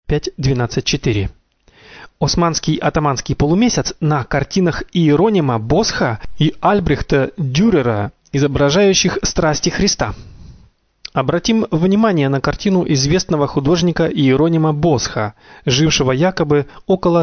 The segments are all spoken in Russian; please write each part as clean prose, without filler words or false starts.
5.12.4. Османский атаманский полумесяц на картинах Иеронима Босха и Альбрехта Дюрера, изображающих страсти Христа. Обратим внимание на картину известного художника Иеронима Босха, жившего якобы около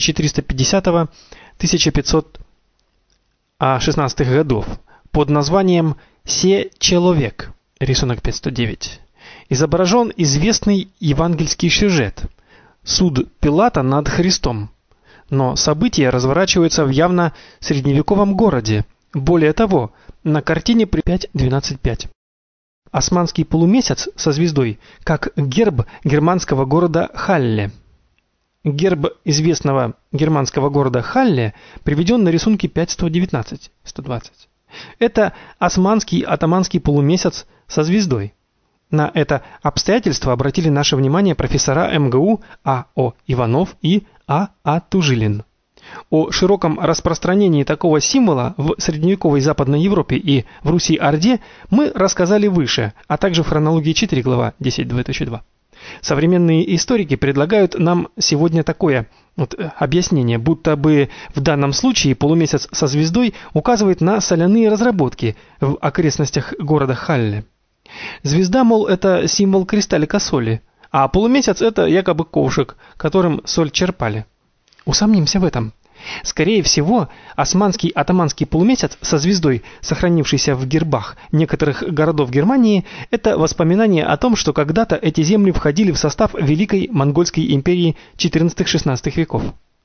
1450-1516 годов, под названием «Се человек», рисунок 509. Изображен известный евангельский сюжет – суд Пилата над Христом. Но события разворачиваются в явно средневековом городе. Более того, на картине при 5.12.5. Османский полумесяц со звездой, как герб германского города Халле. Герб известного германского города Халле приведен на рисунке 5.119-120. Это османский атаманский полумесяц со звездой. На это обстоятельство обратили наше внимание профессора МГУ А.О. Иванов и А.А. Тужилин. О широком распространении такого символа в средневековой Западной Европе и в Руси-Орде мы рассказали выше, а также в хронологии 4, глава 10.2.2. Современные историки предлагают нам сегодня такое объяснение, будто бы в данном случае полумесяц со звездой указывает на соляные разработки в окрестностях города Халле. Звезда, мол, это символ кристаллика соли, а полумесяц это якобы ковшик, которым соль черпали. Усомнимся в этом. Скорее всего, османский атаманский полумесяц со звездой, сохранившийся в гербах некоторых городов Германии, это воспоминание о том, что когда-то эти земли входили в состав Великой Монгольской империи XIV-XVI веков.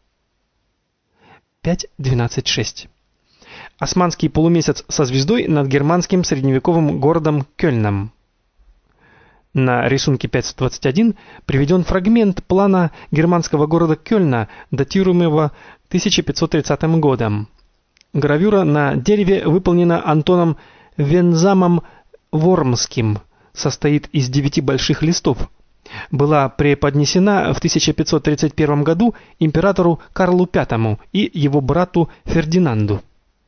5.12.6. Османский полумесяц со звездой над германским средневековым городом Кёльном. На рисунке 521 приведен фрагмент плана германского города Кёльна, датируемого 1530 годом. Гравюра на дереве выполнена Антоном Вензамом Вормским, состоит из 9 больших листов. Была преподнесена в 1531 году императору Карлу V и его брату Фердинанду.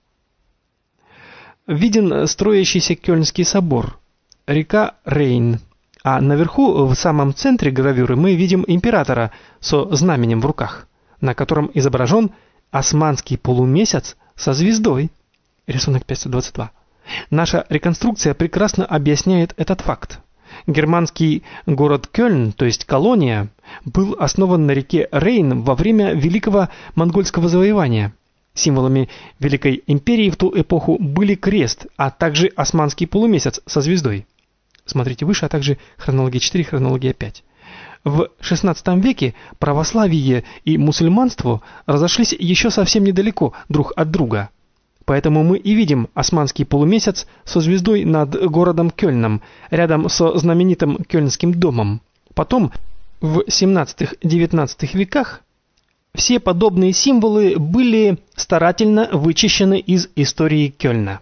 Виден строящийся Кёльнский собор, река Рейн, а наверху в самом центре гравюры мы видим императора со знаменем в руках, на котором изображен османский полумесяц со звездой, рисунок 522. Наша реконструкция прекрасно объясняет этот факт. Германский город Кёльн, то есть колония, был основан на реке Рейн во время Великого Монгольского завоевания. Символами Великой империи в ту эпоху были крест, а также османский полумесяц со звездой. Смотрите выше, а также хронология 4, хронология 5. В XVI веке православие и мусульманство разошлись еще совсем недалеко друг от друга. Поэтому мы и видим османский полумесяц со звездой над городом Кёльном, рядом со знаменитым Кёльнским домом. Потом, в XVII-XIX веках, все подобные символы были старательно вычищены из истории Кёльна.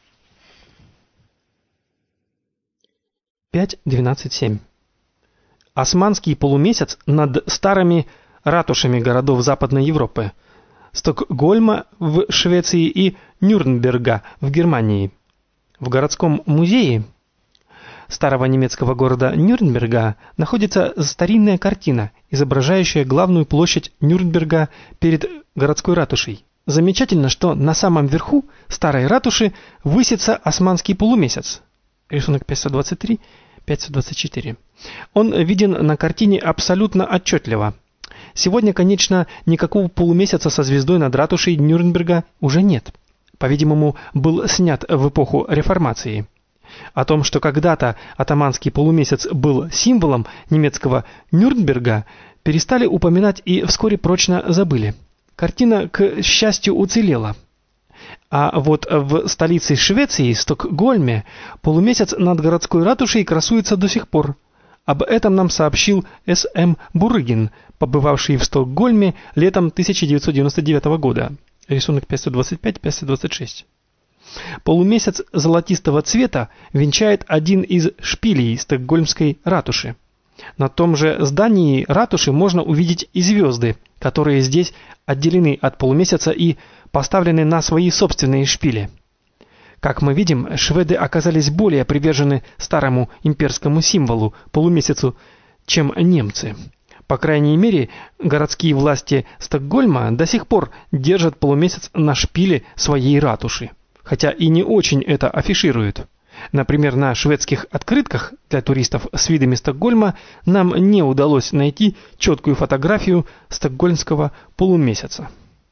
5.12.7. Османский полумесяц над старыми ратушами городов Западной Европы, Стокгольма в Швеции и Нюрнберга в Германии. В городском музее старого немецкого города Нюрнберга находится старинная картина, изображающая главную площадь Нюрнберга перед городской ратушей. Замечательно, что на самом верху старой ратуши высится османский полумесяц. Рисунок 523, 524. Он виден на картине абсолютно отчетливо. Сегодня, конечно, никакого полумесяца со звездой над ратушей Нюрнберга уже нет. По-видимому, был снят в эпоху Реформации. О том, что когда-то атаманский полумесяц был символом немецкого Нюрнберга, перестали упоминать и вскоре прочно забыли. Картина, к счастью, уцелела. А вот в столице Швеции, Стокгольме, полумесяц над городской ратушей красуется до сих пор. Об этом нам сообщил С.М. Бурыгин, побывавший в Стокгольме летом 1999 года. Рисунок 525-526. Полумесяц золотистого цвета венчает один из шпилей Стокгольмской ратуши. На том же здании ратуши можно увидеть и звезды, которые здесь отделены от полумесяца и поставлены на свои собственные шпили. Как мы видим, шведы оказались более привержены старому имперскому символу полумесяцу, чем немцы. По крайней мере, городские власти Стокгольма до сих пор держат полумесяц на шпиле своей ратуши, хотя и не очень это афишируют. Например, на шведских открытках для туристов с видами Стокгольма нам не удалось найти четкую фотографию стокгольмского полумесяца.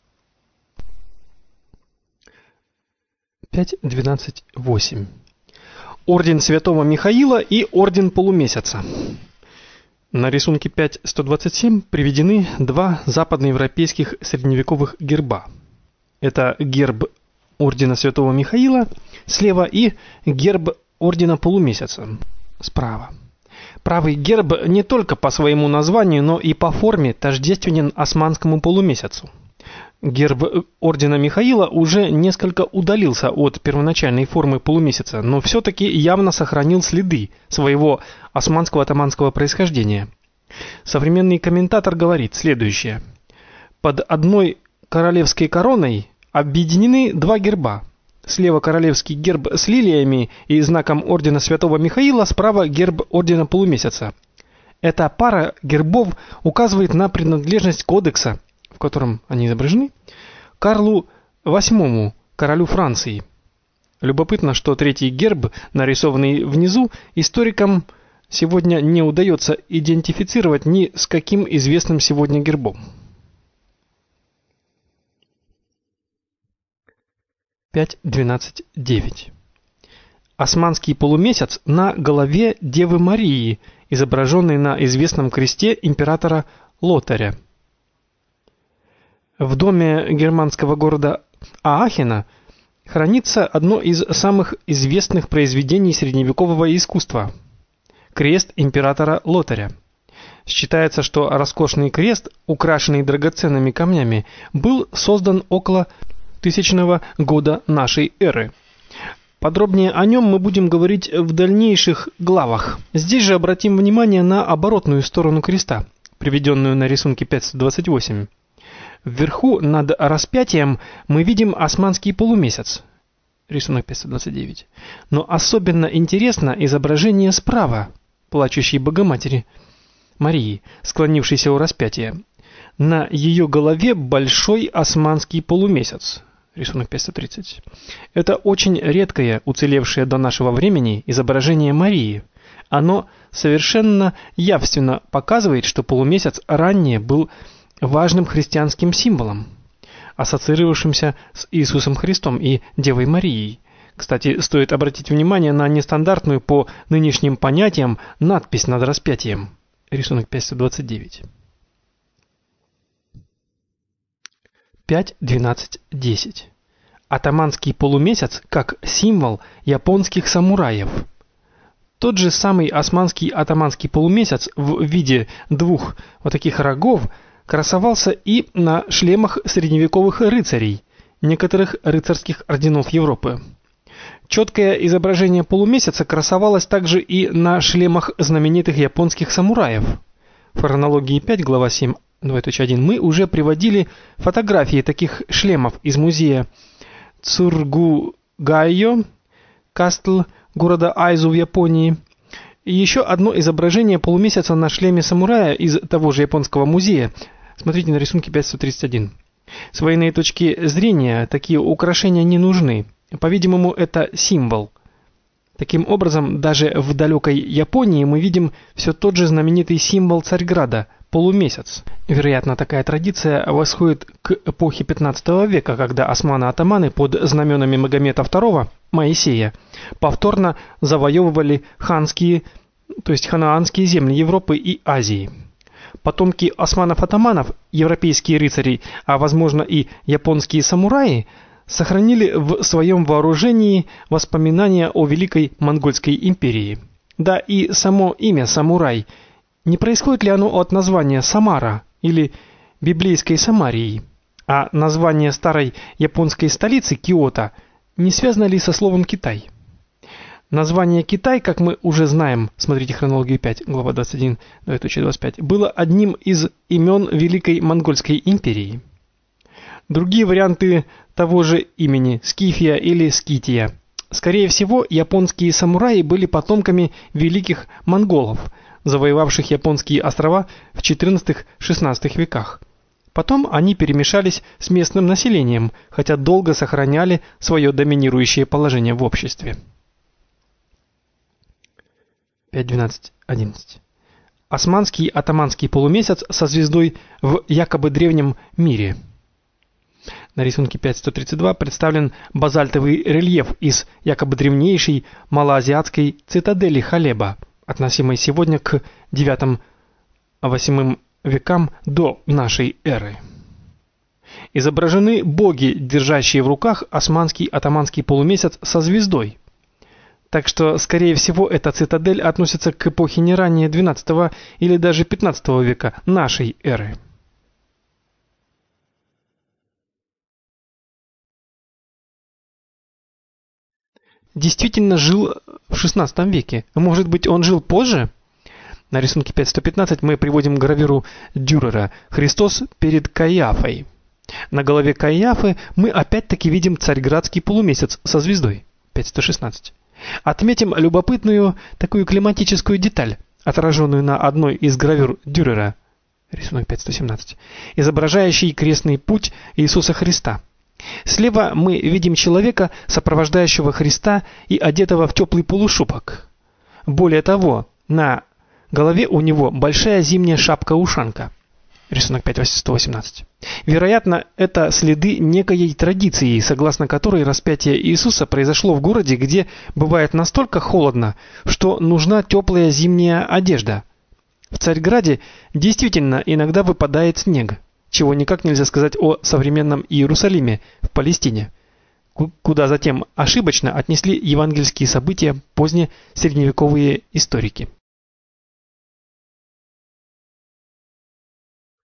5.12.8. Орден Святого Михаила и Орден Полумесяца. На рисунке 5.127 приведены два западноевропейских средневековых герба. Это герб Ордена Святого Михаила слева и герб Ордена Полумесяца справа. Правый герб не только по своему названию, но и по форме тождественен османскому полумесяцу. Герб Ордена Михаила уже несколько удалился от первоначальной формы полумесяца, но все-таки явно сохранил следы своего османско-атаманского происхождения. Современный комментатор говорит следующее. Под одной королевской короной объединены два герба. Слева королевский герб с лилиями и знаком Ордена Святого Михаила, справа герб Ордена Полумесяца. Эта пара гербов указывает на принадлежность кодекса, в котором они изображены, Карлу VIII, королю Франции. Любопытно, что третий герб, нарисованный внизу, историкам сегодня не удается идентифицировать ни с каким известным сегодня гербом. 5.12.9. Османский полумесяц на голове Девы Марии, изображенной на известном кресте императора Лотаря. В доме германского города Аахена хранится одно из самых известных произведений средневекового искусства – крест императора Лотаря. Считается, что роскошный крест, украшенный драгоценными камнями, был создан около 1000 года нашей эры. Подробнее о нем мы будем говорить в дальнейших главах. Здесь же обратим внимание на оборотную сторону креста, приведенную на рисунке 528. Вверху над распятием мы видим османский полумесяц. Рисунок 529. Но особенно интересно изображение справа, плачущей Богоматери Марии, склонившейся у распятия. На ее голове большой османский полумесяц. Рисунок 530. Это очень редкое, уцелевшее до нашего времени изображение Марии. Оно совершенно явственно показывает, что полумесяц ранее был важным христианским символом, ассоциировавшимся с Иисусом Христом и Девой Марией. Кстати, стоит обратить внимание на нестандартную по нынешним понятиям надпись над распятием. Рисунок 529. 5.12.10. Атаманский полумесяц как символ японских самураев. Тот же самый османский атаманский полумесяц в виде двух вот таких рогов красовался и на шлемах средневековых рыцарей, некоторых рыцарских орденов Европы. Четкое изображение полумесяца красовалось также и на шлемах знаменитых японских самураев. В хронологии 5, глава 7, 2.1 мы уже приводили фотографии таких шлемов из музея Цургугайо, Кастл города Айзу в Японии. И еще одно изображение полумесяца на шлеме самурая из того же японского музея. Смотрите на рисунке 531. С военной точки зрения такие украшения не нужны. По-видимому, это символ. Таким образом, даже в далекой Японии мы видим все тот же знаменитый символ Царьграда – полумесяц. Вероятно, такая традиция восходит к эпохе 15 века, когда османы-атаманы под знаменами Магомета II, Моисея, повторно завоевывали ханские, то есть ханаанские земли Европы и Азии. Потомки османов-атаманов, европейские рыцари, а возможно и японские самураи, сохранили в своем вооружении воспоминания о Великой Монгольской империи. Да и само имя самурай, не происходит ли оно от названия Самара или библейской Самарии, а название старой японской столицы Киото не связано ли со словом Китай? Название Китай, как мы уже знаем, смотрите хронологию 5, глава 21, 25, было одним из имен Великой Монгольской империи. Другие варианты того же имени – Скифия или Скития. Скорее всего, японские самураи были потомками великих монголов, завоевавших японские острова в XIV-XVI веках. Потом они перемешались с местным населением, хотя долго сохраняли свое доминирующее положение в обществе. 5.12.11. Османский атаманский полумесяц со звездой в якобы древнем мире. На рисунке 5.132 представлен базальтовый рельеф из якобы древнейшей малоазиатской цитадели Халеба, относимой сегодня к IX-VIII векам до нашей эры. Изображены боги, держащие в руках османский атаманский полумесяц со звездой. Так что, скорее всего, эта цитадель относится к эпохе не ранее XII или даже XV века нашей эры. Действительно жил в XVI веке. Может быть, он жил позже? На рисунке 5.115 мы приводим гравюру Дюрера «Христос перед Каиафой». На голове Каиафы мы опять-таки видим царьградский полумесяц со звездой. 5.116. Отметим любопытную такую климатическую деталь, отраженную на одной из гравюр Дюрера, рисунок 5.117, изображающий крестный путь Иисуса Христа. Слева мы видим человека, сопровождающего Христа и одетого в теплый полушубок. Более того, на голове у него большая зимняя шапка-ушанка. Рисунок 5.118. Вероятно, это следы некой традиции, согласно которой распятие Иисуса произошло в городе, где бывает настолько холодно, что нужна теплая зимняя одежда. В Царьграде действительно иногда выпадает снег, чего никак нельзя сказать о современном Иерусалиме в Палестине, куда затем ошибочно отнесли евангельские события позднесредневековые историки.